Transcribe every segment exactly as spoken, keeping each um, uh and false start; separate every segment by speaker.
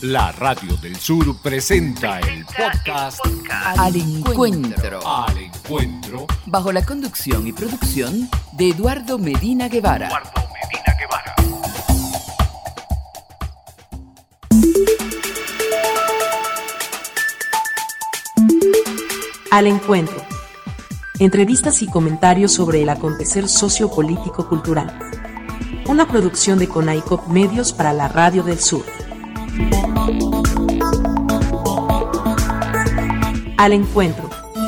Speaker 1: La Radio del Sur presenta el podcast
Speaker 2: Al Encuentro.
Speaker 1: Al Encuentro.
Speaker 2: Bajo la conducción y producción de Eduardo Medina Guevara.
Speaker 1: Eduardo Medina Guevara.
Speaker 3: Al Encuentro. Entrevistas y comentarios sobre el acontecer sociopolítico-cultural. Una producción de CONAICOP Medios para la Radio del Sur. Al Encuentro.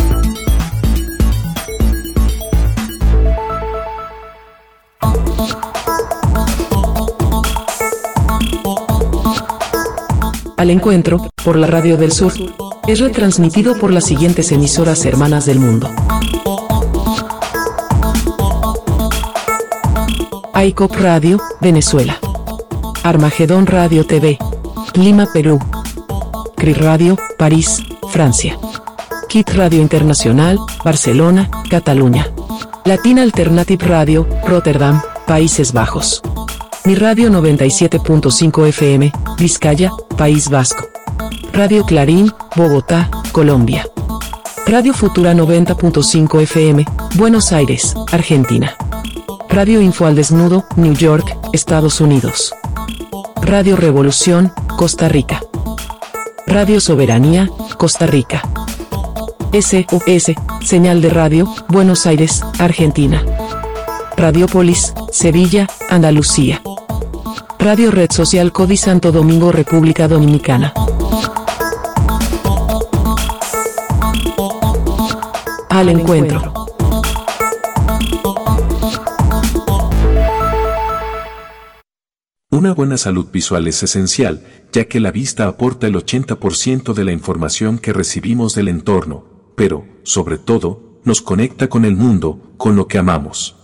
Speaker 3: Al Encuentro, por la Radio del Sur, es retransmitido por las siguientes emisoras hermanas del mundo. AICOP Radio, Venezuela. Armagedón Radio T V, Lima, Perú. C R I Radio, París, Francia. Kit Radio Internacional, Barcelona, Cataluña. Latina Alternative Radio, Rotterdam, Países Bajos. Mi Radio noventa y siete punto cinco F M, Vizcaya, País Vasco. Radio Clarín, Bogotá, Colombia. Radio Futura noventa punto cinco F M, Buenos Aires, Argentina. Radio Info al Desnudo, New York, Estados Unidos. Radio Revolución, Costa Rica. Radio Soberanía, Costa Rica. S O S, Señal de Radio, Buenos Aires, Argentina. Radiopolis, Sevilla, Andalucía. Radio Red Social Codi Santo Domingo, República Dominicana. Al Encuentro.
Speaker 4: Una buena salud visual es esencial, ya que la vista aporta el ochenta por ciento de la información que recibimos del entorno, pero, sobre todo, nos conecta con el mundo, con lo que amamos.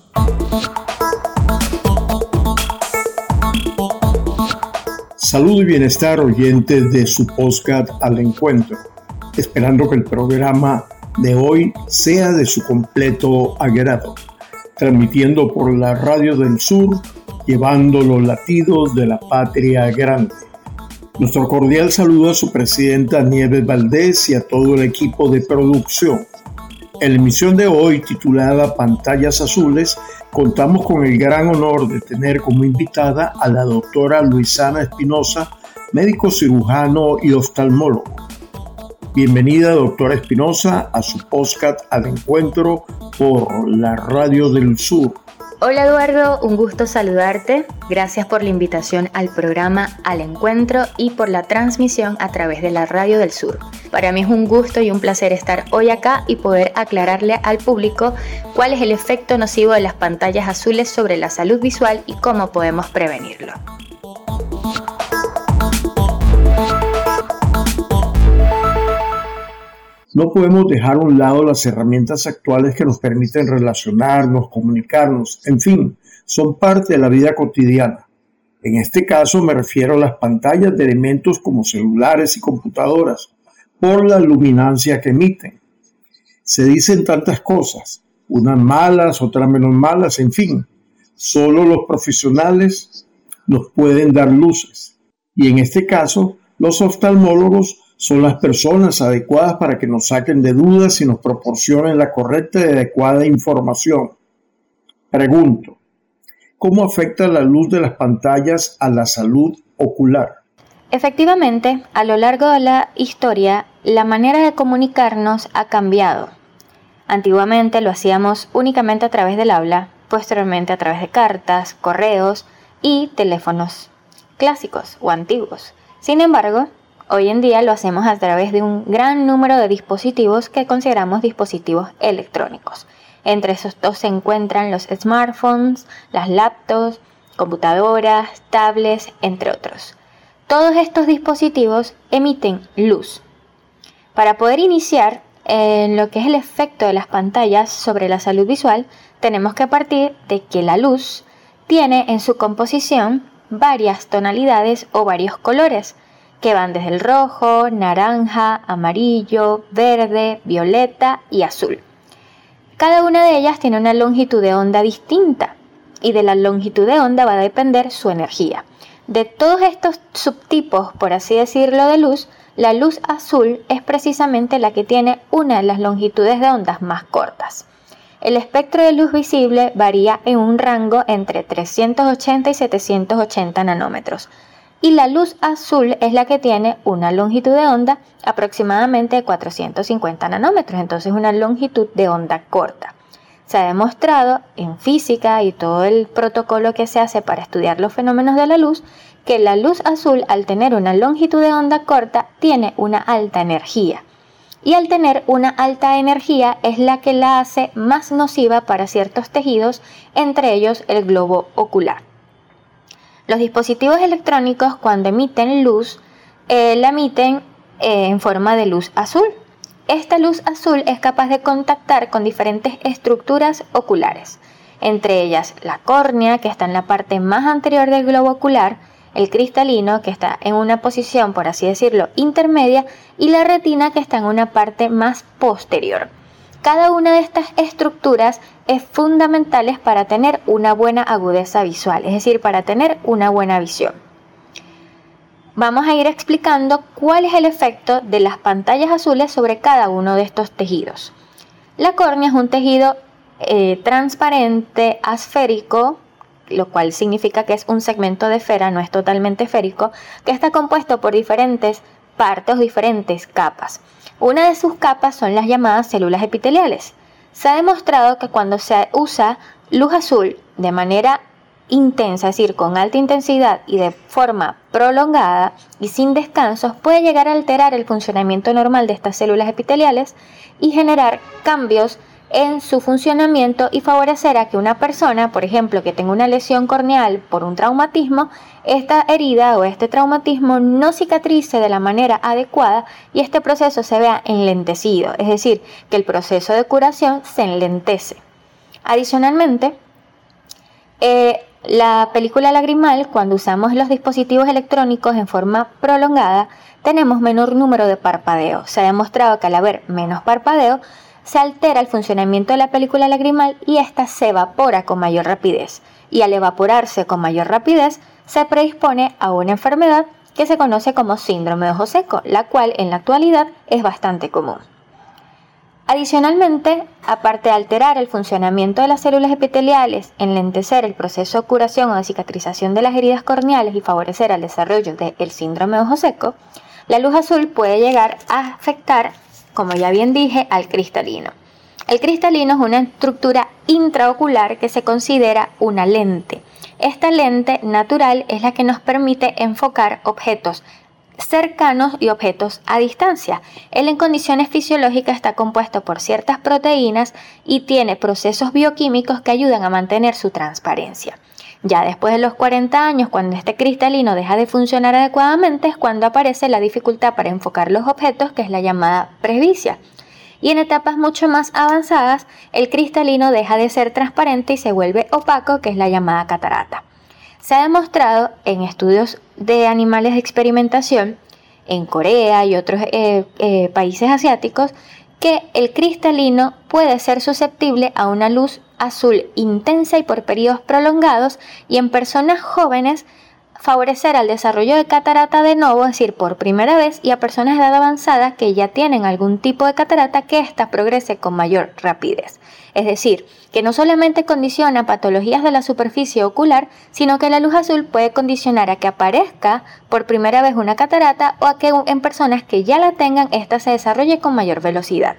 Speaker 5: Salud y bienestar, oyentes de su podcast Al Encuentro, esperando que el programa de hoy sea de su completo agrado, transmitiendo por la Radio del Sur, llevando los latidos de la patria grande. Nuestro cordial saludo a su presidenta Nieves Valdés y a todo el equipo de producción. En la emisión de hoy, titulada Pantallas Azules, contamos con el gran honor de tener como invitada a la doctora Luisana Espinosa, médico cirujano y oftalmólogo. Bienvenida, doctora Espinosa, a su podcast Al Encuentro por la Radio del Sur.
Speaker 6: Hola Eduardo, un gusto saludarte. Gracias por la invitación al programa Al Encuentro y por la transmisión a través de la Radio del Sur. Para mí es un gusto y un placer estar hoy acá y poder aclararle al público cuál es el efecto nocivo de las pantallas azules sobre la salud visual y cómo podemos prevenirlo.
Speaker 5: No podemos dejar a un lado las herramientas actuales que nos permiten relacionarnos, comunicarnos, en fin, son parte de la vida cotidiana. En este caso me refiero a las pantallas de elementos como celulares y computadoras, por la luminancia que emiten. Se dicen tantas cosas, unas malas, otras menos malas, en fin, solo los profesionales nos pueden dar luces. Y en este caso, los oftalmólogos son las personas adecuadas para que nos saquen de dudas y nos proporcionen la correcta y adecuada información. Pregunto, ¿cómo afecta la luz de las pantallas a la salud ocular?
Speaker 6: Efectivamente, a lo largo de la historia, la manera de comunicarnos ha cambiado. Antiguamente lo hacíamos únicamente a través del habla, posteriormente a través de cartas, correos y teléfonos clásicos o antiguos. Sin embargo, hoy en día lo hacemos a través de un gran número de dispositivos que consideramos dispositivos electrónicos. Entre esos dos se encuentran los smartphones, las laptops, computadoras, tablets, entre otros. Todos estos dispositivos emiten luz. Para poder iniciar en lo que es el efecto de las pantallas sobre la salud visual, tenemos que partir de que la luz tiene en su composición varias tonalidades o varios colores, que van desde el rojo, naranja, amarillo, verde, violeta y azul. Cada una de ellas tiene una longitud de onda distinta y de la longitud de onda va a depender su energía. De todos estos subtipos, por así decirlo, de luz, la luz azul es precisamente la que tiene una de las longitudes de ondas más cortas. El espectro de luz visible varía en un rango entre trescientos ochenta y setecientos ochenta nanómetros, y la luz azul es la que tiene una longitud de onda aproximadamente de cuatrocientos cincuenta nanómetros, entonces una longitud de onda corta. Se ha demostrado en física y todo el protocolo que se hace para estudiar los fenómenos de la luz que la luz azul, al tener una longitud de onda corta, tiene una alta energía. Y al tener una alta energía es la que la hace más nociva para ciertos tejidos, entre ellos el globo ocular. Los dispositivos electrónicos, cuando emiten luz, eh, la emiten eh, en forma de luz azul. Esta luz azul es capaz de contactar con diferentes estructuras oculares, entre ellas la córnea, que está en la parte más anterior del globo ocular, el cristalino, que está en una posición, por así decirlo, intermedia, y la retina, que está en una parte más posterior. Cada una de estas estructuras es fundamental para tener una buena agudeza visual, es decir, para tener una buena visión. Vamos a ir explicando cuál es el efecto de las pantallas azules sobre cada uno de estos tejidos. La córnea es un tejido eh, transparente, asférico, lo cual significa que es un segmento de esfera, no es totalmente esférico, que está compuesto por diferentes partes o diferentes capas. Una de sus capas son las llamadas células epiteliales. Se ha demostrado que cuando se usa luz azul de manera intensa, es decir, con alta intensidad y de forma prolongada y sin descansos, puede llegar a alterar el funcionamiento normal de estas células epiteliales y generar cambios en su funcionamiento y favorecer a que una persona, por ejemplo, que tenga una lesión corneal por un traumatismo, esta herida o este traumatismo no cicatrice de la manera adecuada y este proceso se vea enlentecido, es decir, que el proceso de curación se enlentece. Adicionalmente, eh, la película lagrimal, cuando usamos los dispositivos electrónicos en forma prolongada, tenemos menor número de parpadeos. Se ha demostrado que al haber menos parpadeo, se altera el funcionamiento de la película lagrimal y ésta se evapora con mayor rapidez. Y al evaporarse con mayor rapidez, se predispone a una enfermedad que se conoce como síndrome de ojo seco, la cual en la actualidad es bastante común. Adicionalmente, aparte de alterar el funcionamiento de las células epiteliales, enlentecer el proceso de curación o de cicatrización de las heridas corneales y favorecer el desarrollo del síndrome de ojo seco, la luz azul puede llegar a afectar, como ya bien dije, al cristalino. El cristalino es una estructura intraocular que se considera una lente. Esta lente natural es la que nos permite enfocar objetos cercanos y objetos a distancia. Él en condiciones fisiológicas está compuesto por ciertas proteínas y tiene procesos bioquímicos que ayudan a mantener su transparencia. Ya después de los cuarenta años, cuando este cristalino deja de funcionar adecuadamente, es cuando aparece la dificultad para enfocar los objetos, que es la llamada presbicia. Y en etapas mucho más avanzadas, el cristalino deja de ser transparente y se vuelve opaco, que es la llamada catarata. Se ha demostrado en estudios de animales de experimentación en Corea y otros eh, eh, países asiáticos que el cristalino puede ser susceptible a una luz azul intensa y por periodos prolongados, y en personas jóvenes favorecer al desarrollo de catarata de novo, es decir, por primera vez, y a personas de edad avanzada que ya tienen algún tipo de catarata, que ésta progrese con mayor rapidez. Es decir, que no solamente condiciona patologías de la superficie ocular, sino que la luz azul puede condicionar a que aparezca por primera vez una catarata o a que en personas que ya la tengan, ésta se desarrolle con mayor velocidad.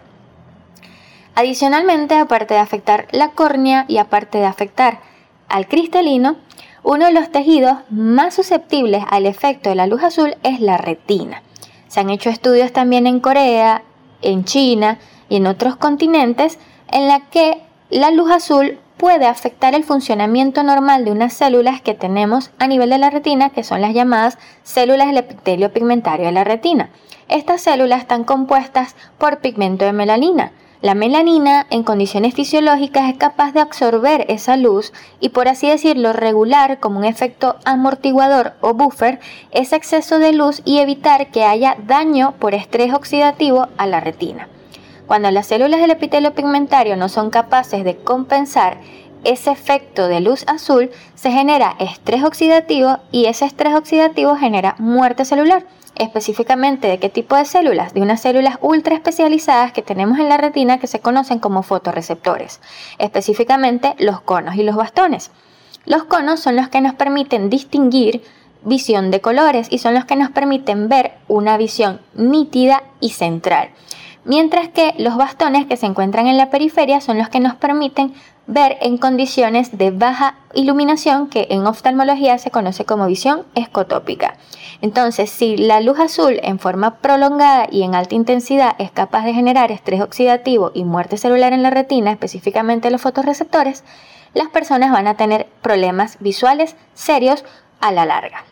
Speaker 6: Adicionalmente, aparte de afectar la córnea y aparte de afectar al cristalino, uno de los tejidos más susceptibles al efecto de la luz azul es la retina. Se han hecho estudios también en Corea, en China y en otros continentes en la que la luz azul puede afectar el funcionamiento normal de unas células que tenemos a nivel de la retina, que son las llamadas células del epitelio pigmentario de la retina. Estas células están compuestas por pigmento de melanina. La melanina, en condiciones fisiológicas, es capaz de absorber esa luz y, por así decirlo, regular como un efecto amortiguador o buffer ese exceso de luz y evitar que haya daño por estrés oxidativo a la retina. Cuando las células del epitelio pigmentario no son capaces de compensar ese efecto de luz azul se genera estrés oxidativo y ese estrés oxidativo genera muerte celular. Específicamente, ¿de qué tipo de células? De unas células ultra especializadas que tenemos en la retina que se conocen como fotorreceptores, específicamente los conos y los bastones. Los conos son los que nos permiten distinguir visión de colores y son los que nos permiten ver una visión nítida y central, mientras que los bastones que se encuentran en la periferia son los que nos permiten ver en condiciones de baja iluminación, que en oftalmología se conoce como visión escotópica. Entonces, si la luz azul en forma prolongada y en alta intensidad es capaz de generar estrés oxidativo y muerte celular en la retina, específicamente los fotorreceptores, las personas van a tener problemas visuales serios a la larga.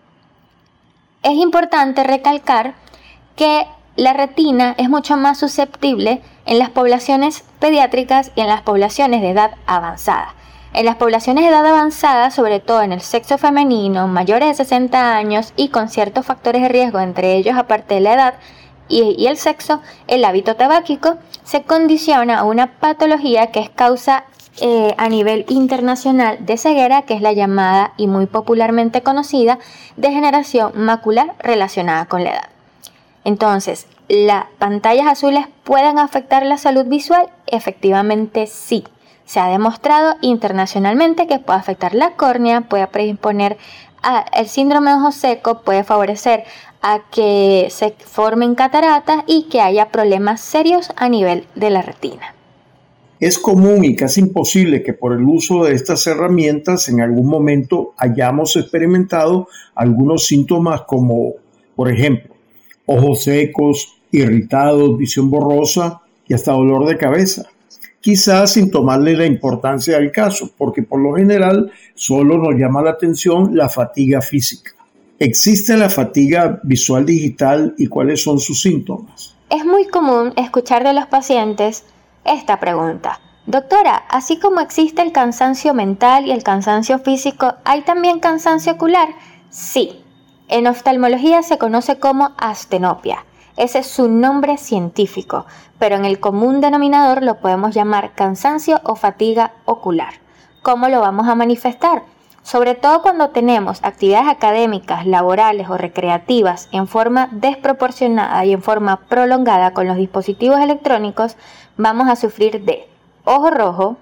Speaker 6: Es importante recalcar que la retina es mucho más susceptible en las poblaciones pediátricas y en las poblaciones de edad avanzada. En las poblaciones de edad avanzada, sobre todo en el sexo femenino, mayores de sesenta años y con ciertos factores de riesgo, entre ellos, aparte de la edad y, y el sexo, el hábito tabáquico, se condiciona a una patología que es causa eh, a nivel internacional de ceguera, que es la llamada y muy popularmente conocida degeneración macular relacionada con la edad. Entonces, ¿las pantallas azules pueden afectar la salud visual? Efectivamente sí. Se ha demostrado internacionalmente que puede afectar la córnea, puede predisponer al síndrome de ojo seco, puede favorecer a que se formen cataratas y que haya problemas serios a nivel de la retina.
Speaker 5: Es común y casi imposible que por el uso de estas herramientas en algún momento hayamos experimentado algunos síntomas como, por ejemplo, ojos secos, irritados, visión borrosa y hasta dolor de cabeza. Quizás sin tomarle la importancia al caso, porque por lo general solo nos llama la atención la fatiga física. ¿Existe la fatiga visual digital y cuáles son sus síntomas?
Speaker 6: Es muy común escuchar de los pacientes esta pregunta. Doctora, así como existe el cansancio mental y el cansancio físico, ¿hay también cansancio ocular? Sí. En oftalmología se conoce como astenopia. Ese es su nombre científico, pero en el común denominador lo podemos llamar cansancio o fatiga ocular. ¿Cómo lo vamos a manifestar? Sobre todo cuando tenemos actividades académicas, laborales o recreativas en forma desproporcionada y en forma prolongada con los dispositivos electrónicos, vamos a sufrir de ojo rojo,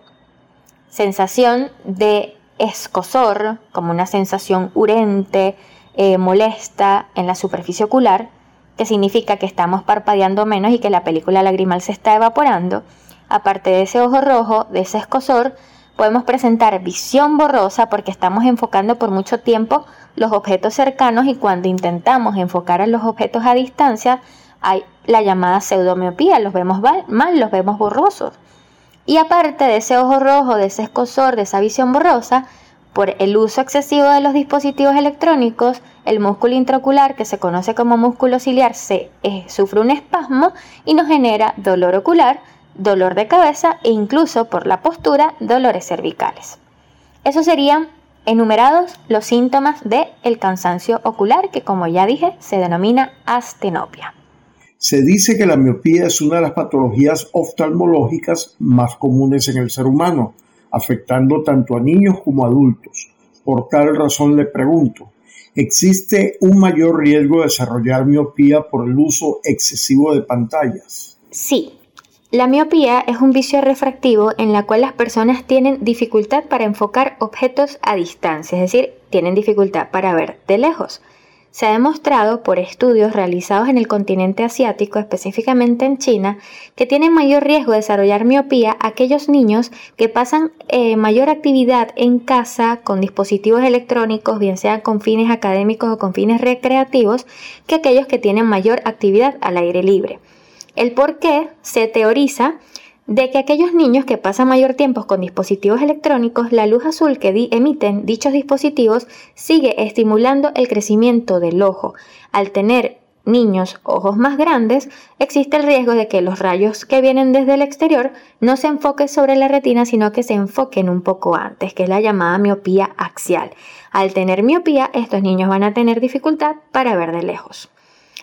Speaker 6: sensación de escozor, como una sensación urente, eh, molesta en la superficie ocular, que significa que estamos parpadeando menos y que la película lagrimal se está evaporando. Aparte de ese ojo rojo, de ese escozor, podemos presentar visión borrosa porque estamos enfocando por mucho tiempo los objetos cercanos y cuando intentamos enfocar a los objetos a distancia hay la llamada pseudomiopía, los vemos mal, los vemos borrosos. Y aparte de ese ojo rojo, de ese escozor, de esa visión borrosa, por el uso excesivo de los dispositivos electrónicos, el músculo intraocular, que se conoce como músculo ciliar, se, eh, sufre un espasmo y nos genera dolor ocular, dolor de cabeza e incluso por la postura, dolores cervicales. Esos serían enumerados los síntomas del cansancio ocular, que como ya dije, se denomina astenopia.
Speaker 5: Se dice que la miopía es una de las patologías oftalmológicas más comunes en el ser humano, afectando tanto a niños como a adultos. Por tal razón le pregunto, ¿existe un mayor riesgo de desarrollar miopía por el uso excesivo de pantallas?
Speaker 6: Sí. La miopía es un vicio refractivo en la cual las personas tienen dificultad para enfocar objetos a distancia, es decir, tienen dificultad para ver de lejos. Se ha demostrado por estudios realizados en el continente asiático, específicamente en China, que tienen mayor riesgo de desarrollar miopía aquellos niños que pasan eh, mayor actividad en casa con dispositivos electrónicos, bien sean con fines académicos o con fines recreativos, que aquellos que tienen mayor actividad al aire libre. El por qué se teoriza de que aquellos niños que pasan mayor tiempo con dispositivos electrónicos, la luz azul que di- emiten dichos dispositivos sigue estimulando el crecimiento del ojo. Al tener niños ojos más grandes, existe el riesgo de que los rayos que vienen desde el exterior no se enfoquen sobre la retina, sino que se enfoquen un poco antes, que es la llamada miopía axial. Al tener miopía, estos niños van a tener dificultad para ver de lejos.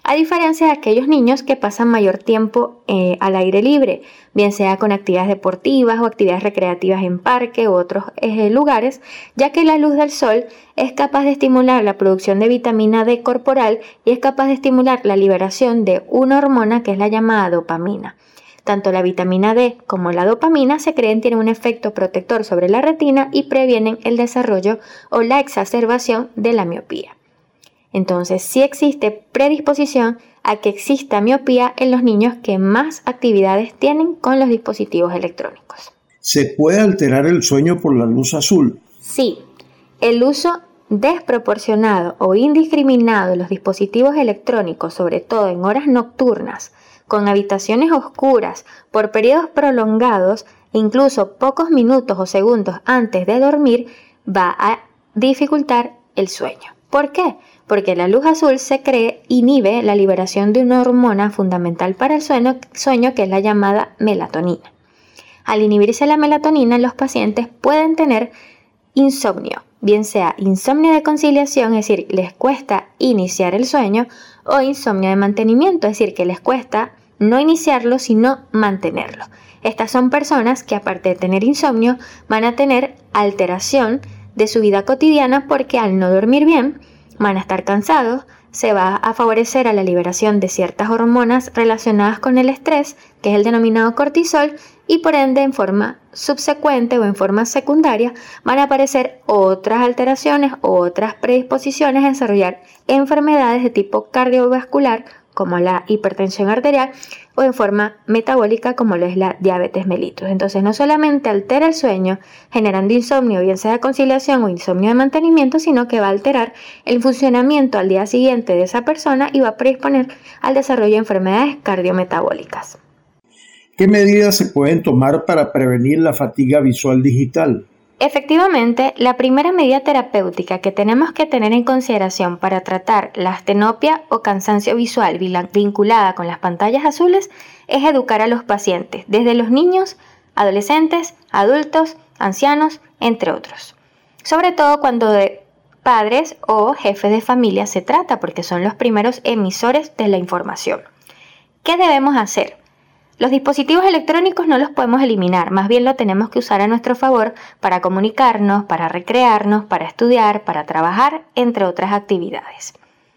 Speaker 6: a diferencia de aquellos niños que pasan mayor tiempo eh, al aire libre, bien sea con actividades deportivas o actividades recreativas en parque u otros eh, lugares, ya que la luz del sol es capaz de estimular la producción de vitamina D corporal y es capaz de estimular la liberación de una hormona que es la llamada dopamina. Tanto la vitamina D como la dopamina se creen tienen un efecto protector sobre la retina y previenen el desarrollo o la exacerbación de la miopía. Entonces, sí existe predisposición a que exista miopía en los niños que más actividades tienen con los dispositivos electrónicos.
Speaker 5: ¿Se puede alterar el sueño por la luz azul?
Speaker 6: Sí, el uso desproporcionado o indiscriminado de los dispositivos electrónicos, sobre todo en horas nocturnas, con habitaciones oscuras, por periodos prolongados, incluso pocos minutos o segundos antes de dormir, va a dificultar el sueño. ¿Por qué? Porque la luz azul se cree inhibe la liberación de una hormona fundamental para el sueño, sueño que es la llamada melatonina. Al inhibirse la melatonina, los pacientes pueden tener insomnio, bien sea insomnio de conciliación, es decir, les cuesta iniciar el sueño, o insomnio de mantenimiento, es decir, que les cuesta no iniciarlo, sino mantenerlo. Estas son personas que, aparte de tener insomnio, van a tener alteración de su vida cotidiana porque al no dormir bien, van a estar cansados, se va a favorecer a la liberación de ciertas hormonas relacionadas con el estrés, que es el denominado cortisol, y por ende en forma subsecuente o en forma secundaria van a aparecer otras alteraciones o otras predisposiciones a desarrollar enfermedades de tipo cardiovascular como la hipertensión arterial o en forma metabólica como lo es la diabetes mellitus. Entonces no solamente altera el sueño generando insomnio, bien sea de conciliación o insomnio de mantenimiento, sino que va a alterar el funcionamiento al día siguiente de esa persona y va a predisponer al desarrollo de enfermedades cardiometabólicas.
Speaker 5: ¿Qué medidas se pueden tomar para prevenir la fatiga visual digital?
Speaker 6: Efectivamente, la primera medida terapéutica que tenemos que tener en consideración para tratar la astenopia o cansancio visual vinculada con las pantallas azules es educar a los pacientes, desde los niños, adolescentes, adultos, ancianos, entre otros. Sobre todo cuando de padres o jefes de familia se trata, porque son los primeros emisores de la información. ¿Qué debemos hacer? Los dispositivos electrónicos no los podemos eliminar, más bien lo tenemos que usar a nuestro favor para comunicarnos, para recrearnos, para estudiar, para trabajar, entre otras actividades.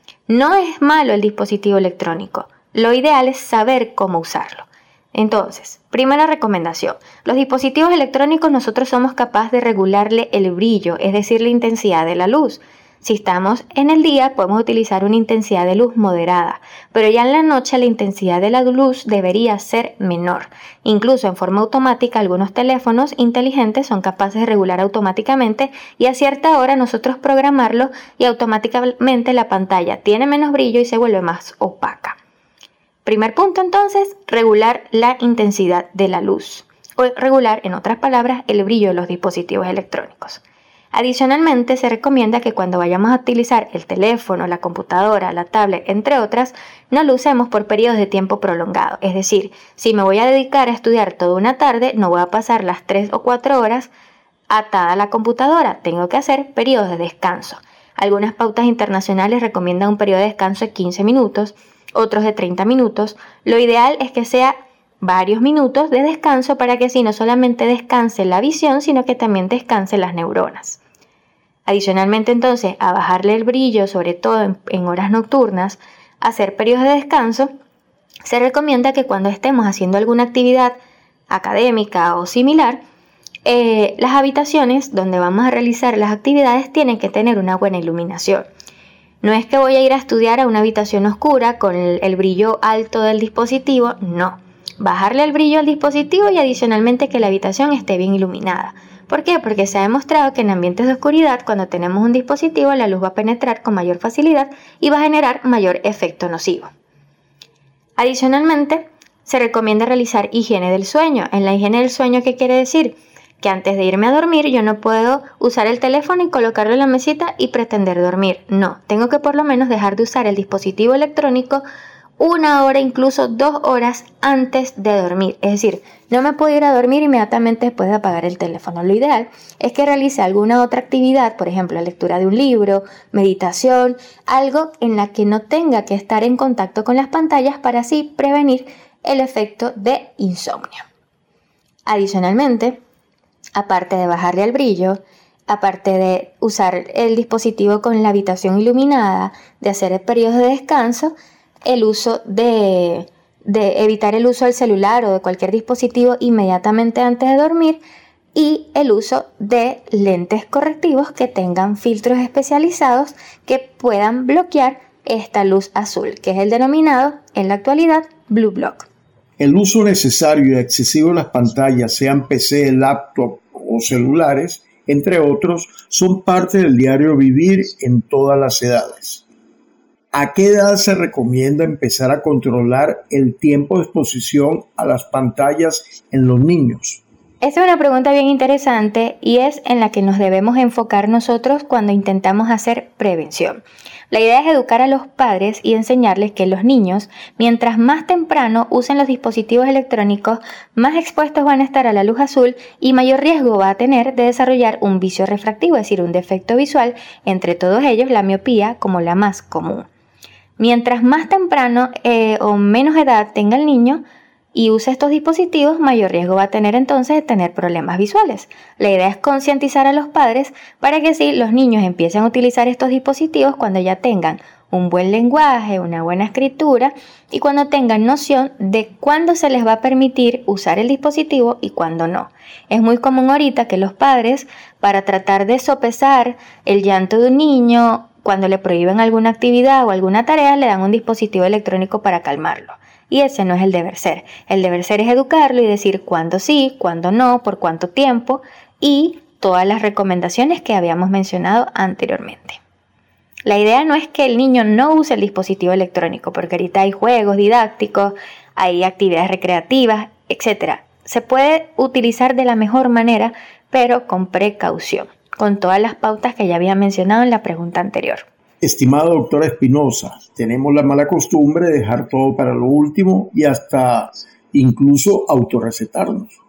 Speaker 6: No es malo el dispositivo electrónico, lo ideal es saber cómo usarlo. Entonces, primera recomendación, los dispositivos electrónicos nosotros somos capaces de regularle el brillo, es decir, la intensidad de la luz. Si estamos en el día, podemos utilizar una intensidad de luz moderada, pero ya en la noche la intensidad de la luz debería ser menor. Incluso en forma automática, algunos teléfonos inteligentes son capaces de regular automáticamente y a cierta hora nosotros programarlo y automáticamente la pantalla tiene menos brillo y se vuelve más opaca. Primer punto entonces, regular la intensidad de la luz, o regular, en otras palabras, el brillo de los dispositivos electrónicos. Adicionalmente, se recomienda que cuando vayamos a utilizar el teléfono, la computadora, la tablet, entre otras, no lo usemos por periodos de tiempo prolongado. Es decir, si me voy a dedicar a estudiar toda una tarde, no voy a pasar las tres o cuatro horas atada a la computadora. Tengo que hacer periodos de descanso. Algunas pautas internacionales recomiendan un periodo de descanso de quince minutos, otros de treinta minutos. Lo ideal es que sea varios minutos de descanso para que así no solamente descanse la visión, sino que también descanse las neuronas. Adicionalmente, entonces, a bajarle el brillo, sobre todo en, en horas nocturnas, hacer periodos de descanso, se recomienda que cuando estemos haciendo alguna actividad académica o similar, eh, las habitaciones donde vamos a realizar las actividades tienen que tener una buena iluminación. No es que voy a ir a estudiar a una habitación oscura con el, el brillo alto del dispositivo, no. Bajarle el brillo al dispositivo y adicionalmente que la habitación esté bien iluminada. ¿Por qué? Porque se ha demostrado que en ambientes de oscuridad, cuando tenemos un dispositivo, la luz va a penetrar con mayor facilidad y va a generar mayor efecto nocivo. Adicionalmente, se recomienda realizar higiene del sueño. En la higiene del sueño, ¿qué quiere decir? Que antes de irme a dormir yo no puedo usar el teléfono y colocarlo en la mesita y pretender dormir. No, tengo que por lo menos dejar de usar el dispositivo electrónico una hora, incluso dos horas antes de dormir. Es decir, no me puedo ir a dormir inmediatamente después de apagar el teléfono. Lo ideal es que realice alguna otra actividad, por ejemplo, la lectura de un libro, meditación, algo en la que no tenga que estar en contacto con las pantallas para así prevenir el efecto de insomnio. Adicionalmente, aparte de bajarle al brillo, aparte de usar el dispositivo con la habitación iluminada, de hacer periodos de descanso, el uso de, de evitar el uso del celular o de cualquier dispositivo inmediatamente antes de dormir, y el uso de lentes correctivos que tengan filtros especializados que puedan bloquear esta luz azul, que es el denominado en la actualidad Blue Block.
Speaker 5: El uso necesario y excesivo de las pantallas, sean P C, laptop o celulares, entre otros, son parte del diario vivir en todas las edades. ¿A qué edad se recomienda empezar a controlar el tiempo de exposición a las pantallas en los niños?
Speaker 6: Esta es una pregunta bien interesante y es en la que nos debemos enfocar nosotros cuando intentamos hacer prevención. La idea es educar a los padres y enseñarles que los niños, mientras más temprano usen los dispositivos electrónicos, más expuestos van a estar a la luz azul y mayor riesgo va a tener de desarrollar un vicio refractivo, es decir, un defecto visual, entre todos ellos la miopía como la más común. Mientras más temprano eh, o menos edad tenga el niño y use estos dispositivos, mayor riesgo va a tener entonces de tener problemas visuales. La idea es concientizar a los padres para que así los niños empiecen a utilizar estos dispositivos cuando ya tengan un buen lenguaje, una buena escritura y cuando tengan noción de cuándo se les va a permitir usar el dispositivo y cuándo no. Es muy común ahorita que los padres, para tratar de sopesar el llanto de un niño, cuando le prohíben alguna actividad o alguna tarea, le dan un dispositivo electrónico para calmarlo. Y ese no es el deber ser. El deber ser es educarlo y decir cuándo sí, cuándo no, por cuánto tiempo y todas las recomendaciones que habíamos mencionado anteriormente. La idea no es que el niño no use el dispositivo electrónico, porque ahorita hay juegos didácticos, hay actividades recreativas, etcétera. Se puede utilizar de la mejor manera, pero con precaución, con todas las pautas que ya había mencionado en la pregunta anterior.
Speaker 5: Estimada doctora Espinosa, tenemos la mala costumbre de dejar todo para lo último y hasta incluso autorrecetarnos.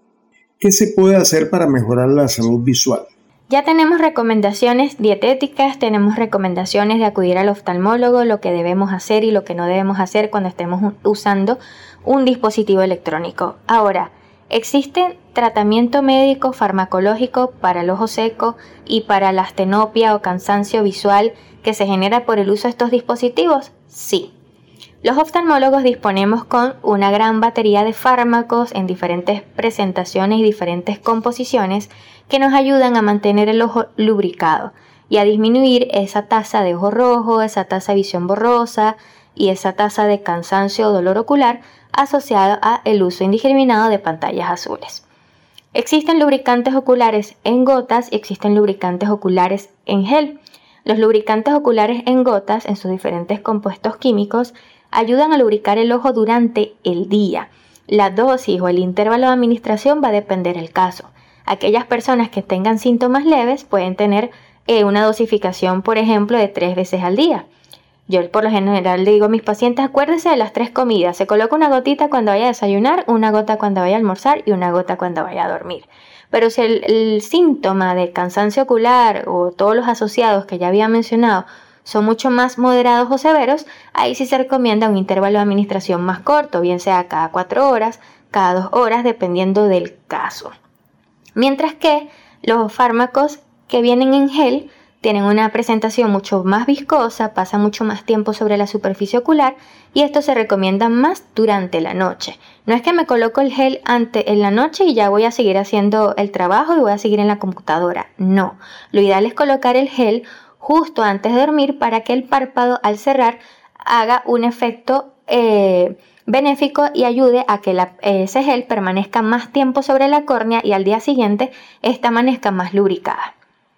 Speaker 5: ¿Qué se puede hacer para mejorar la salud visual?
Speaker 6: Ya tenemos recomendaciones dietéticas, tenemos recomendaciones de acudir al oftalmólogo, lo que debemos hacer y lo que no debemos hacer cuando estemos usando un dispositivo electrónico. Ahora, ¿existe tratamiento médico farmacológico para el ojo seco y para la astenopia o cansancio visual que se genera por el uso de estos dispositivos? Sí. Los oftalmólogos disponemos con una gran batería de fármacos en diferentes presentaciones y diferentes composiciones que nos ayudan a mantener el ojo lubricado y a disminuir esa tasa de ojo rojo, esa tasa de visión borrosa y esa tasa de cansancio o dolor ocular asociado a el uso indiscriminado de pantallas azules. Existen lubricantes oculares en gotas y existen lubricantes oculares en gel. Los lubricantes oculares en gotas, en sus diferentes compuestos químicos, ayudan a lubricar el ojo durante el día. La dosis o el intervalo de administración va a depender del caso. Aquellas personas que tengan síntomas leves pueden tener eh, una dosificación, por ejemplo, de tres veces al día. Yo por lo general le digo a mis pacientes, acuérdese de las tres comidas. Se coloca una gotita cuando vaya a desayunar, una gota cuando vaya a almorzar y una gota cuando vaya a dormir. Pero si el, el síntoma de cansancio ocular o todos los asociados que ya había mencionado son mucho más moderados o severos, ahí sí se recomienda un intervalo de administración más corto, bien sea cada cuatro horas, cada dos horas, dependiendo del caso. Mientras que los fármacos que vienen en gel tienen una presentación mucho más viscosa, pasan mucho más tiempo sobre la superficie ocular y esto se recomienda más durante la noche. No es que me coloco el gel ante, en la noche y ya voy a seguir haciendo el trabajo y voy a seguir en la computadora. No, lo ideal es colocar el gel justo antes de dormir para que el párpado al cerrar haga un efecto eh, benéfico y ayude a que la, ese gel permanezca más tiempo sobre la córnea y al día siguiente esta amanezca más lubricada.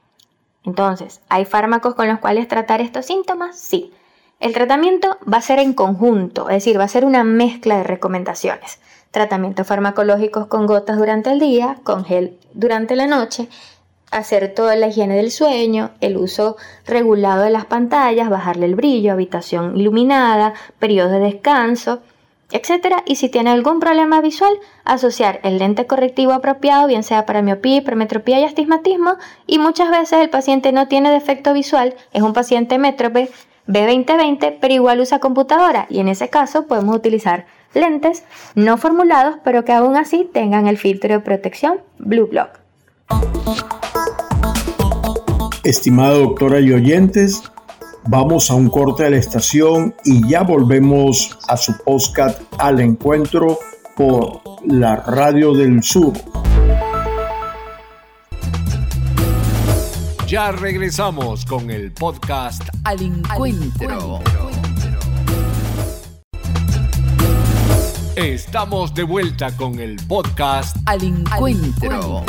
Speaker 6: Entonces, ¿hay fármacos con los cuales tratar estos síntomas? Sí. El tratamiento va a ser en conjunto, es decir, va a ser una mezcla de recomendaciones. Tratamientos farmacológicos con gotas durante el día, con gel durante la noche, hacer toda la higiene del sueño, el uso regulado de las pantallas, bajarle el brillo, habitación iluminada, periodos de descanso, etcétera. Y si tiene algún problema visual, asociar el lente correctivo apropiado, bien sea para miopía, hipermetropía y astigmatismo. Y muchas veces el paciente no tiene defecto visual, es un paciente métrope B veinte veinte, pero igual usa computadora, y en ese caso podemos utilizar lentes no formulados, pero que aún así tengan el filtro de protección Blue Block.
Speaker 5: Estimada doctora y oyentes, vamos a un corte de la estación y ya volvemos a su podcast Al Encuentro por la Radio del Sur.
Speaker 1: Ya regresamos con el podcast
Speaker 2: Al Encuentro.
Speaker 1: Estamos de vuelta con el podcast
Speaker 2: Al Encuentro.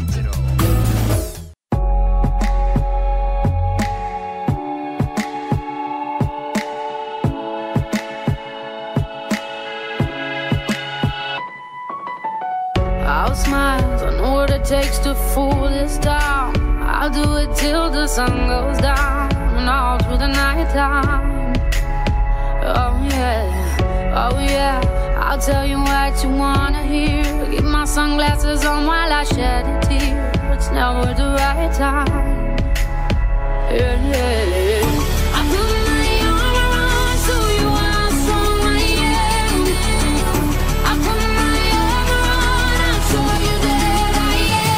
Speaker 7: I'll smile, I know what it takes to fool this town. I'll do it till the sun goes down and all through the night time. Oh yeah, oh yeah, I'll tell you what you wanna hear. Keep my sunglasses on while I shed a tear. It's never the right time. Yeah, yeah, yeah. I put my arm around so you how strong I am. I put my arm around and show you that I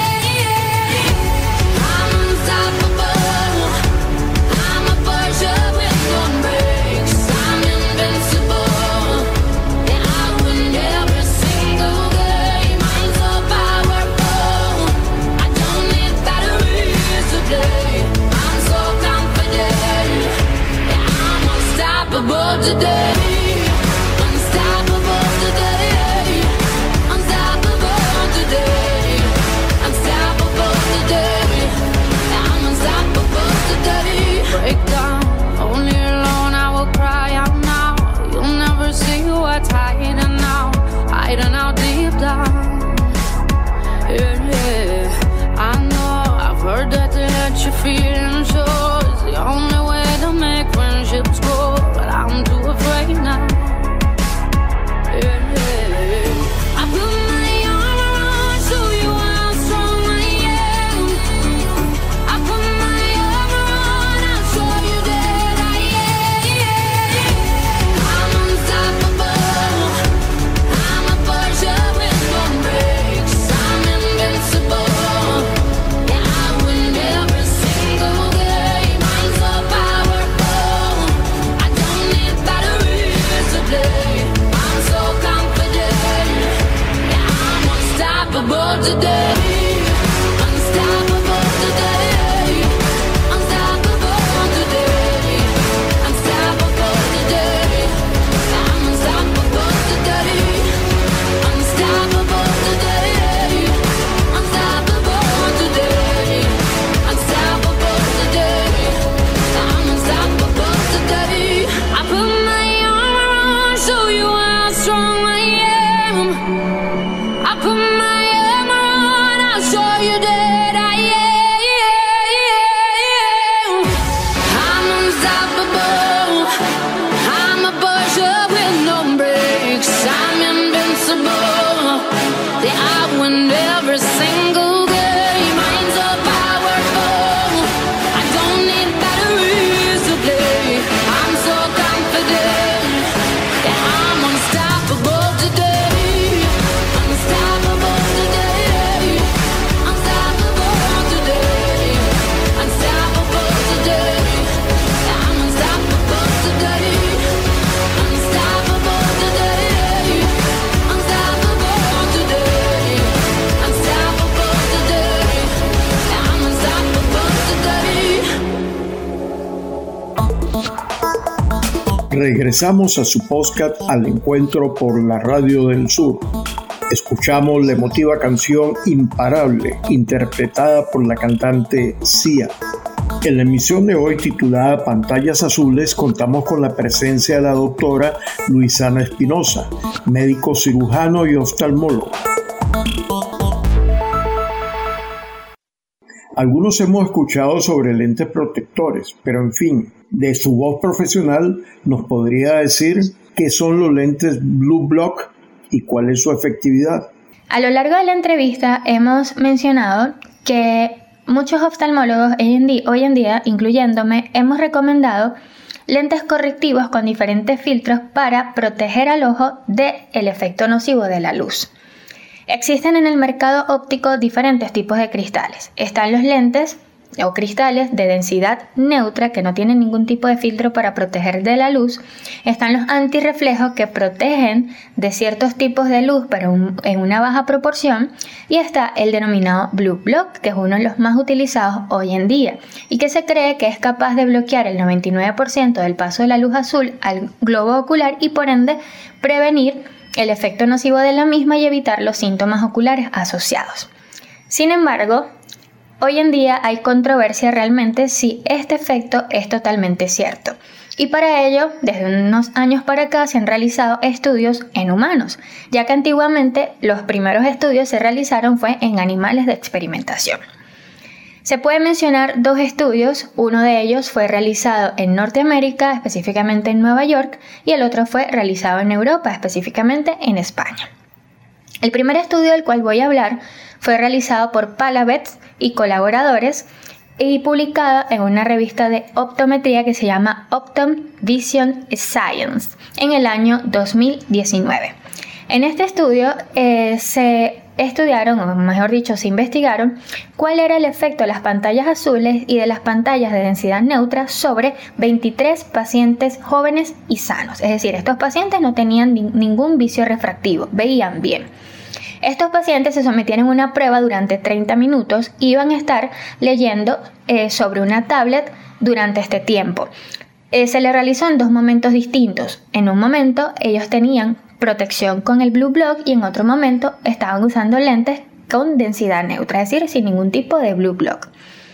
Speaker 7: am. I'm unstoppable. I'm a Porsche with no brakes. I'm invincible. Yeah, I win every single game. I'm so powerful. I don't need batteries to play. I'm so confident. Yeah, I'm unstoppable today. Unstoppable today. Unstoppable today. Unstoppable today. Yeah, I'm unstoppable today. Break down, only alone I will cry out now. You'll never see what's hiding now, hiding out deep down. Yeah, yeah. I know, I've heard that to let you feel and show is the only way to make friendships grow, but I'm too afraid now. Yeah, yeah. I put my arm around, show you how strong I am. I put my arm around, I'll show you that I am. I'm unstoppable. I'm a Porsche with no brakes. I'm invincible. Yeah, I win every single game. I'm so powerful. I don't need batteries to play. I'm so confident. Yeah, I'm unstoppable today. Unstoppable today. Unstoppable today. Unstoppable today. Yeah, I'm unstoppable today. Unstoppable today. Unstoppable today. Unstoppable today. Yeah, I'm unstoppable today. I put my arm around, show you how strong I am. I put my arm around, I'll show you that I am. I'm unstoppable. I'm a Porsche with no brakes. I'm invincible. Yeah, I win every single game. I'm so powerful. I don't need batteries to play. I'm so confident. Yeah, I'm unstoppable today. Unstoppable today. Unstoppable today. Unstoppable today. Yeah, I'm unstoppable today. Unstoppable today. Unstoppable today. Unstoppable today. Yeah, I'm unstoppable today.
Speaker 5: Regresamos a su podcast Al Encuentro por la Radio del Sur. Escuchamos la emotiva canción Imparable, interpretada por la cantante Sia. En la emisión de hoy titulada Pantallas Azules contamos con la presencia de la doctora Luisana Espinosa, médico cirujano y oftalmólogo. Algunos hemos escuchado sobre lentes protectores, pero en fin, de su voz profesional nos podría decir qué son los lentes Blue Block y cuál es su efectividad.
Speaker 6: A lo largo de la entrevista hemos mencionado que muchos oftalmólogos hoy en día, hoy en día, incluyéndome, hemos recomendado lentes correctivos con diferentes filtros para proteger al ojo del efecto nocivo de la luz. Existen en el mercado óptico diferentes tipos de cristales. Están los lentes o cristales de densidad neutra que no tienen ningún tipo de filtro para proteger de la luz. Están los antirreflejos que protegen de ciertos tipos de luz pero un, en una baja proporción. Y está el denominado Blue Block, que es uno de los más utilizados hoy en día y que se cree que es capaz de bloquear el noventa y nueve por ciento del paso de la luz azul al globo ocular y por ende prevenir el efecto nocivo de la misma y evitar los síntomas oculares asociados. Sin embargo, hoy en día hay controversia realmente si este efecto es totalmente cierto. Y para ello, desde unos años para acá se han realizado estudios en humanos, ya que antiguamente los primeros estudios se realizaron fue en animales de experimentación. Se puede mencionar dos estudios, uno de ellos fue realizado en Norteamérica, específicamente en Nueva York, y el otro fue realizado en Europa, específicamente en España. El primer estudio del cual voy a hablar fue realizado por Palavets y colaboradores y publicado en una revista de optometría que se llama Optom Vision Science en el año dos mil diecinueve. En este estudio eh, se estudiaron, o mejor dicho, se investigaron cuál era el efecto de las pantallas azules y de las pantallas de densidad neutra sobre veintitrés pacientes jóvenes y sanos. Es decir, estos pacientes no tenían ni- ningún vicio refractivo, veían bien. Estos pacientes se sometieron a una prueba durante treinta minutos y iban a estar leyendo eh, sobre una tablet durante este tiempo. Eh, se les realizó en dos momentos distintos. En un momento ellos tenían protección con el Blue Block y en otro momento estaban usando lentes con densidad neutra, es decir, sin ningún tipo de Blue Block.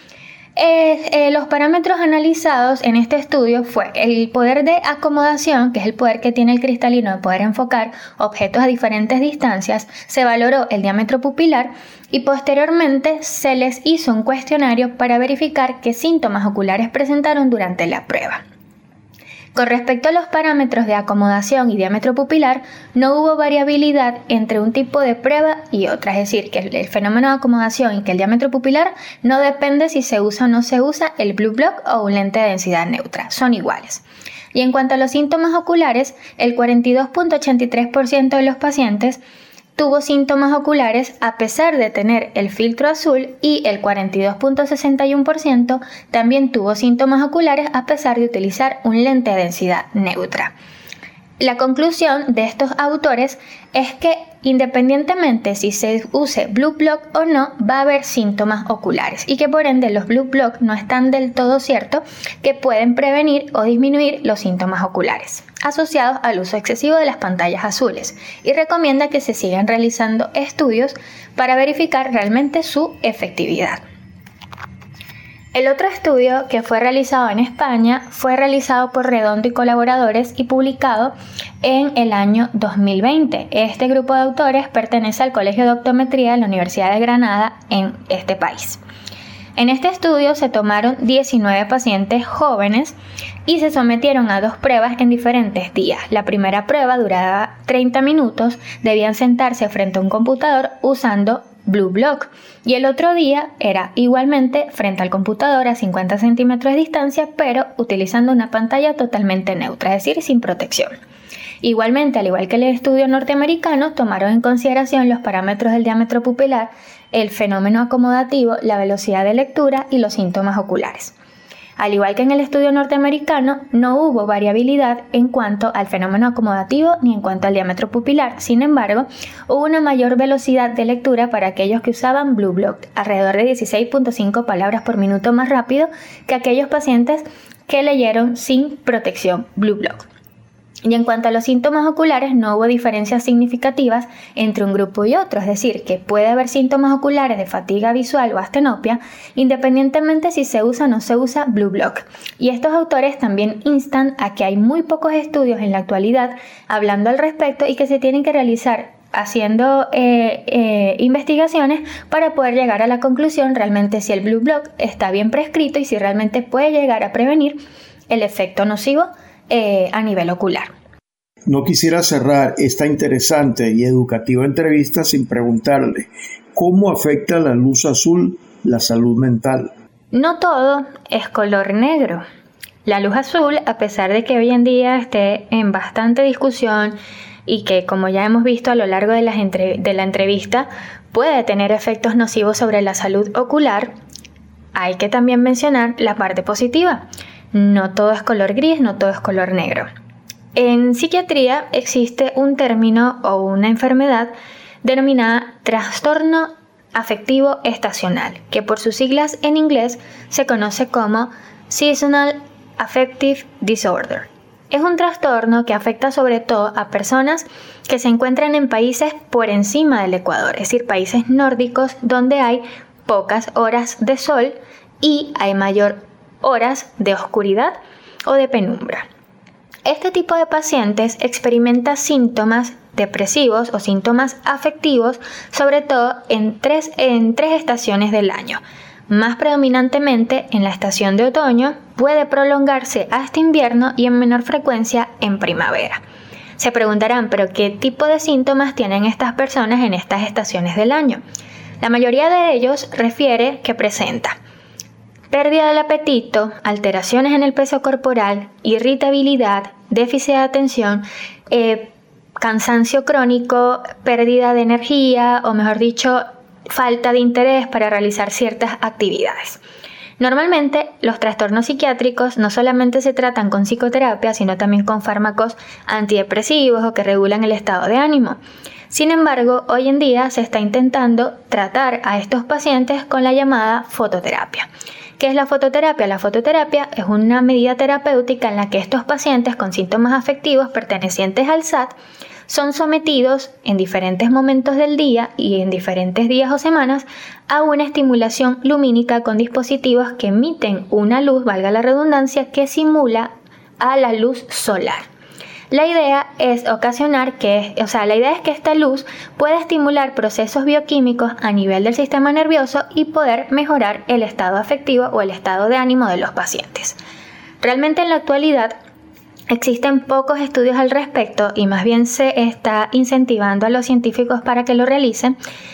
Speaker 6: Eh, eh, los parámetros analizados en este estudio fue el poder de acomodación, que es el poder que tiene el cristalino de poder enfocar objetos a diferentes distancias, se valoró el diámetro pupilar y posteriormente se les hizo un cuestionario para verificar qué síntomas oculares presentaron durante la prueba. Con respecto a los parámetros de acomodación y diámetro pupilar, no hubo variabilidad entre un tipo de prueba y otra, es decir, que el fenómeno de acomodación y que el diámetro pupilar no depende si se usa o no se usa el Blue Block o un lente de densidad neutra, son iguales. Y en cuanto a los síntomas oculares, el cuarenta y dos punto ochenta y tres por ciento de los pacientes tuvo síntomas oculares a pesar de tener el filtro azul y el cuarenta y dos punto sesenta y uno por ciento también tuvo síntomas oculares a pesar de utilizar un lente de densidad neutra. La conclusión de estos autores es que independientemente si se use Blue Block o no, va a haber síntomas oculares y que por ende los Blue Block no están del todo cierto que pueden prevenir o disminuir los síntomas oculares asociados al uso excesivo de las pantallas azules y recomienda que se sigan realizando estudios para verificar realmente su efectividad. El otro estudio que fue realizado en España fue realizado por Redondo y colaboradores y publicado en el año dos mil veinte. Este grupo de autores pertenece al Colegio de Optometría de la Universidad de Granada en este país. En este estudio se tomaron diecinueve pacientes jóvenes y se sometieron a dos pruebas en diferentes días. La primera prueba duraba treinta minutos, debían sentarse frente a un computador usando Blue Block y el otro día era igualmente frente al computador a cincuenta centímetros de distancia pero utilizando una pantalla totalmente neutra, es decir, sin protección. Igualmente, al igual que el estudio norteamericano, tomaron en consideración los parámetros del diámetro pupilar, el fenómeno acomodativo, la velocidad de lectura y los síntomas oculares. Al igual que en el estudio norteamericano, no hubo variabilidad en cuanto al fenómeno acomodativo ni en cuanto al diámetro pupilar. Sin embargo, hubo una mayor velocidad de lectura para aquellos que usaban Blue Block, alrededor de dieciséis punto cinco palabras por minuto más rápido que aquellos pacientes que leyeron sin protección Blue Block. Y en cuanto a los síntomas oculares, no hubo diferencias significativas entre un grupo y otro, es decir, que puede haber síntomas oculares de fatiga visual o astenopia, independientemente si se usa o no se usa Blue Block. Y estos autores también instan a que hay muy pocos estudios en la actualidad hablando al respecto y que se tienen que realizar haciendo eh, eh, investigaciones para poder llegar a la conclusión realmente si el Blue Block está bien prescrito y si realmente puede llegar a prevenir el efecto nocivo eh, a nivel ocular.
Speaker 5: No quisiera cerrar esta interesante y educativa entrevista sin preguntarle cómo afecta la luz azul la salud mental.
Speaker 6: No todo es color negro. La luz azul, a pesar de que hoy en día esté en bastante discusión y que, como ya hemos visto a lo largo de, las entre- de la entrevista, puede tener efectos nocivos sobre la salud ocular, hay que también mencionar la parte positiva. No todo es color gris, no todo es color negro. En psiquiatría existe un término o una enfermedad denominada trastorno afectivo estacional, que por sus siglas en inglés se conoce como Seasonal Affective Disorder. Es un trastorno que afecta sobre todo a personas que se encuentran en países por encima del Ecuador, es decir, países nórdicos donde hay pocas horas de sol y hay mayor horas de oscuridad o de penumbra. Este tipo de pacientes experimenta síntomas depresivos o síntomas afectivos, sobre todo en tres, en tres estaciones del año. Más predominantemente en la estación de otoño, puede prolongarse hasta invierno y en menor frecuencia en primavera. Se preguntarán, ¿pero qué tipo de síntomas tienen estas personas en estas estaciones del año? La mayoría de ellos refiere que presenta pérdida del apetito, alteraciones en el peso corporal, irritabilidad, déficit de atención, eh, cansancio crónico, pérdida de energía o mejor dicho, falta de interés para realizar ciertas actividades. Normalmente los trastornos psiquiátricos no solamente se tratan con psicoterapia, sino también con fármacos antidepresivos o que regulan el estado de ánimo. Sin embargo, hoy en día se está intentando tratar a estos pacientes con la llamada fototerapia. ¿Qué es la fototerapia? La fototerapia es una medida terapéutica en la que estos pacientes con síntomas afectivos pertenecientes al S A T son sometidos en diferentes momentos del día y en diferentes días o semanas a una estimulación lumínica con dispositivos que emiten una luz, valga la redundancia, que simula a la luz solar. La idea es ocasionar que, o sea, la idea es que esta luz pueda estimular procesos bioquímicos a nivel del sistema nervioso y poder mejorar el estado afectivo o el estado de ánimo de los pacientes. Realmente en la actualidad existen pocos estudios al respecto y más bien se está incentivando a los científicos para que lo realicen,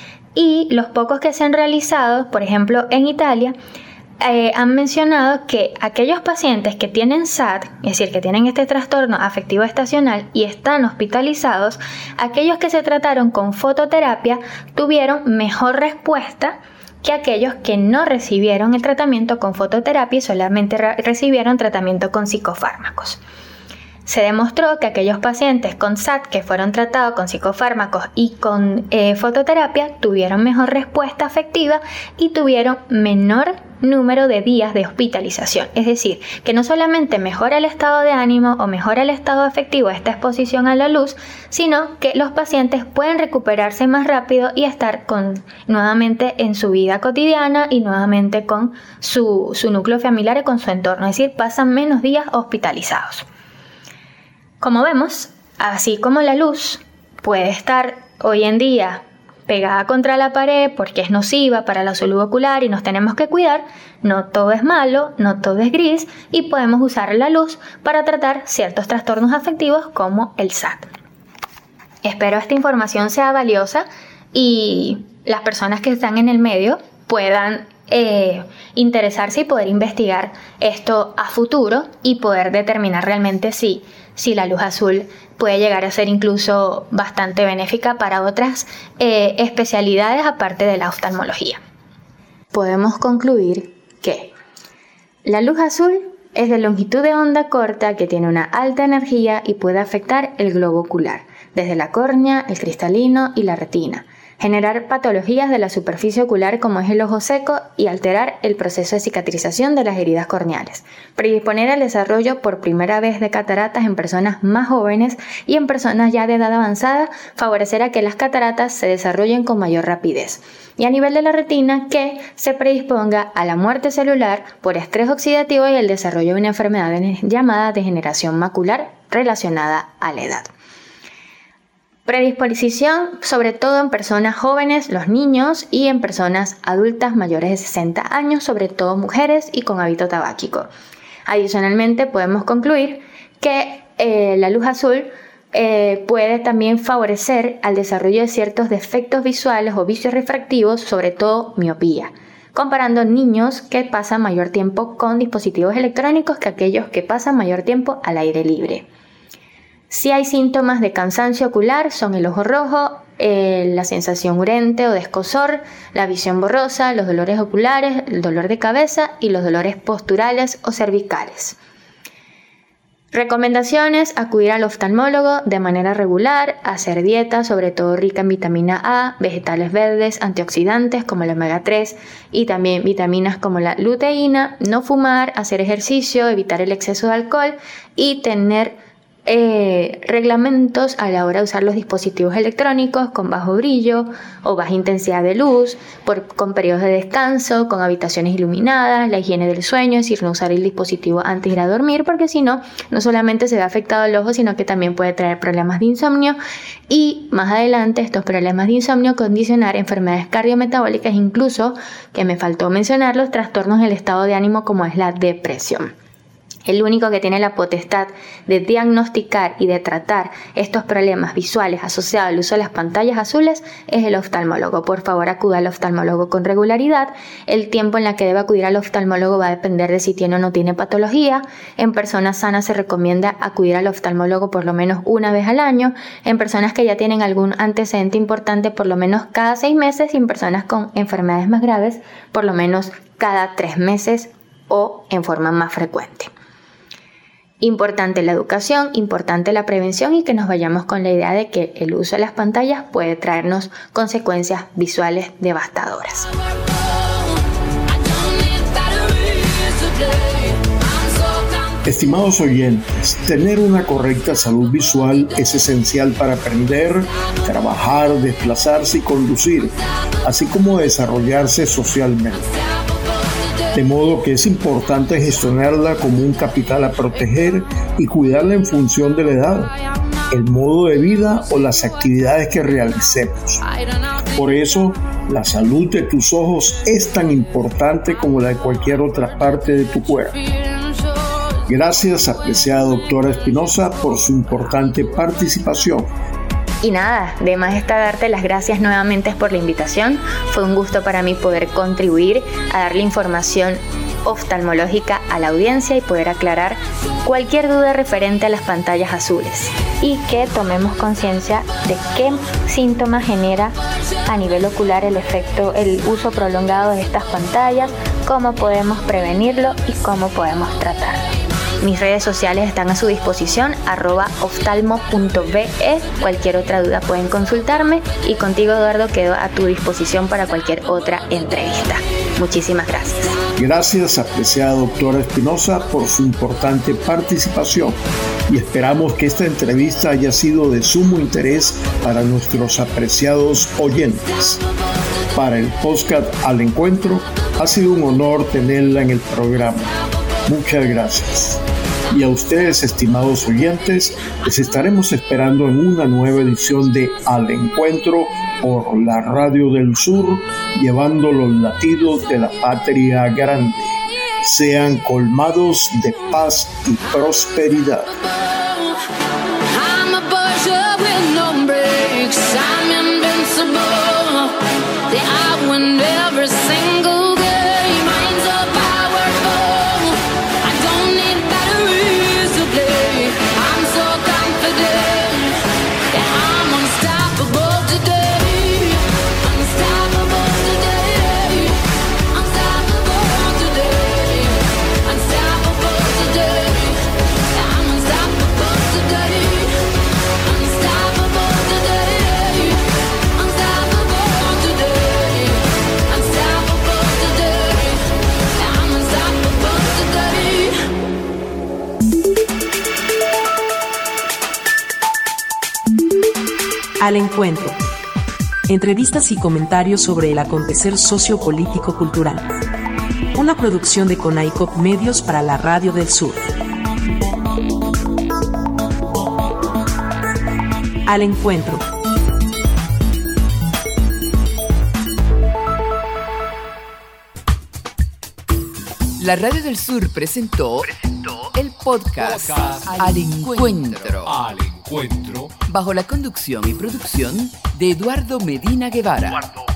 Speaker 6: y los pocos que se han realizado, por ejemplo en Italia, Eh, han mencionado que aquellos pacientes que tienen S A T, es decir, que tienen este trastorno afectivo estacional y están hospitalizados, aquellos que se trataron con fototerapia tuvieron mejor respuesta que aquellos que no recibieron el tratamiento con fototerapia y solamente re- recibieron tratamiento con psicofármacos. Se demostró que aquellos pacientes con S A T que fueron tratados con psicofármacos y con eh, fototerapia tuvieron mejor respuesta afectiva y tuvieron menor número de días de hospitalización. Es decir, que no solamente mejora el estado de ánimo o mejora el estado afectivo esta exposición a la luz, sino que los pacientes pueden recuperarse más rápido y estar con, nuevamente en su vida cotidiana y nuevamente con su, su núcleo familiar y con su entorno. Es decir, pasan menos días hospitalizados. Como vemos, así como la luz puede estar hoy en día pegada contra la pared porque es nociva para la salud ocular y nos tenemos que cuidar, no todo es malo, no todo es gris y podemos usar la luz para tratar ciertos trastornos afectivos como el S A T. Espero esta información sea valiosa y las personas que están en el medio puedan eh, interesarse y poder investigar esto a futuro y poder determinar realmente si si la luz azul puede llegar a ser incluso bastante benéfica para otras eh, especialidades aparte de la oftalmología. Podemos concluir que la luz azul es de longitud de onda corta que tiene una alta energía y puede afectar el globo ocular, desde la córnea, el cristalino y la retina, generar patologías de la superficie ocular como es el ojo seco y alterar el proceso de cicatrización de las heridas corneales, predisponer al desarrollo por primera vez de cataratas en personas más jóvenes y en personas ya de edad avanzada, favorecerá que las cataratas se desarrollen con mayor rapidez, y a nivel de la retina que se predisponga a la muerte celular por estrés oxidativo y el desarrollo de una enfermedad llamada degeneración macular relacionada a la edad. Predisposición sobre todo en personas jóvenes, los niños, y en personas adultas mayores de sesenta años, sobre todo mujeres y con hábito tabáquico. Adicionalmente, podemos concluir que eh, la luz azul eh, puede también favorecer al desarrollo de ciertos defectos visuales o vicios refractivos, sobre todo miopía, comparando niños que pasan mayor tiempo con dispositivos electrónicos que aquellos que pasan mayor tiempo al aire libre. Si hay síntomas de cansancio ocular, son el ojo rojo, eh, la sensación urente o de escozor, la visión borrosa, los dolores oculares, el dolor de cabeza y los dolores posturales o cervicales. Recomendaciones: acudir al oftalmólogo de manera regular, hacer dieta, sobre todo rica en vitamina A, vegetales verdes, antioxidantes como el omega tres y también vitaminas como la luteína, no fumar, hacer ejercicio, evitar el exceso de alcohol y tener Eh, reglamentos a la hora de usar los dispositivos electrónicos con bajo brillo o baja intensidad de luz, por, con periodos de descanso, con habitaciones iluminadas, la higiene del sueño, es decir, no usar el dispositivo antes de ir a dormir, porque si no, no solamente se ve afectado el ojo, sino que también puede traer problemas de insomnio y más adelante estos problemas de insomnio condicionar enfermedades cardiometabólicas, incluso, que me faltó mencionar, los trastornos del estado de ánimo como es la depresión. El único que tiene la potestad de diagnosticar y de tratar estos problemas visuales asociados al uso de las pantallas azules es el oftalmólogo. Por favor, acuda al oftalmólogo con regularidad. El tiempo en la que debe acudir al oftalmólogo va a depender de si tiene o no tiene patología. En personas sanas se recomienda acudir al oftalmólogo por lo menos una vez al año. En personas que ya tienen algún antecedente importante, por lo menos cada seis meses. Y en personas con enfermedades más graves, por lo menos cada tres meses o en forma más frecuente. Importante la educación, importante la prevención y que nos vayamos con la idea de que el uso de las pantallas puede traernos consecuencias visuales devastadoras.
Speaker 5: Estimados oyentes, tener una correcta salud visual es esencial para aprender, trabajar, desplazarse y conducir, así como desarrollarse socialmente. De modo que es importante gestionarla como un capital a proteger y cuidarla en función de la edad, el modo de vida o las actividades que realicemos. Por eso, la salud de tus ojos es tan importante como la de cualquier otra parte de tu cuerpo. Gracias, apreciada doctora Espinosa, por su importante participación.
Speaker 6: Y nada, de más está darte las gracias nuevamente por la invitación. Fue un gusto para mí poder contribuir a darle información oftalmológica a la audiencia y poder aclarar cualquier duda referente a las pantallas azules. Y que tomemos conciencia de qué síntomas genera a nivel ocular el efecto, el uso prolongado de estas pantallas, cómo podemos prevenirlo y cómo podemos tratarlo. Mis redes sociales están a su disposición, arroba oftalmo punto be. Cualquier otra duda pueden consultarme y contigo, Eduardo, quedo a tu disposición para cualquier otra entrevista. Muchísimas gracias.
Speaker 5: Gracias, apreciada doctora Espinosa, por su importante participación y esperamos que esta entrevista haya sido de sumo interés para nuestros apreciados oyentes. Para el podcast Al Encuentro, ha sido un honor tenerla en el programa. Muchas gracias. Y a ustedes, estimados oyentes, les estaremos esperando en una nueva edición de Al Encuentro por la Radio del Sur, llevando los latidos de la patria grande. Sean colmados de paz y prosperidad.
Speaker 7: I'm a butcher with no breaks. I'm invincible. The I win every single game. I'm so powerful. I don't need batteries to play. I'm so confident. Yeah, I'm unstoppable today. Unstoppable today. Unstoppable today. Unstoppable today. Yeah, I'm unstoppable today. Unstoppable today. Unstoppable today. Unstoppable today. Yeah, I'm unstoppable today.
Speaker 3: Al Encuentro. Entrevistas y comentarios sobre el acontecer sociopolítico-cultural. Una producción de CONAICOP Medios para la Radio del Sur. Al Encuentro.
Speaker 2: La Radio del Sur presentó, presentó el podcast, podcast Al Encuentro.
Speaker 1: Al Encuentro.
Speaker 2: Bajo la conducción y producción de Eduardo Medina Guevara.
Speaker 1: Eduardo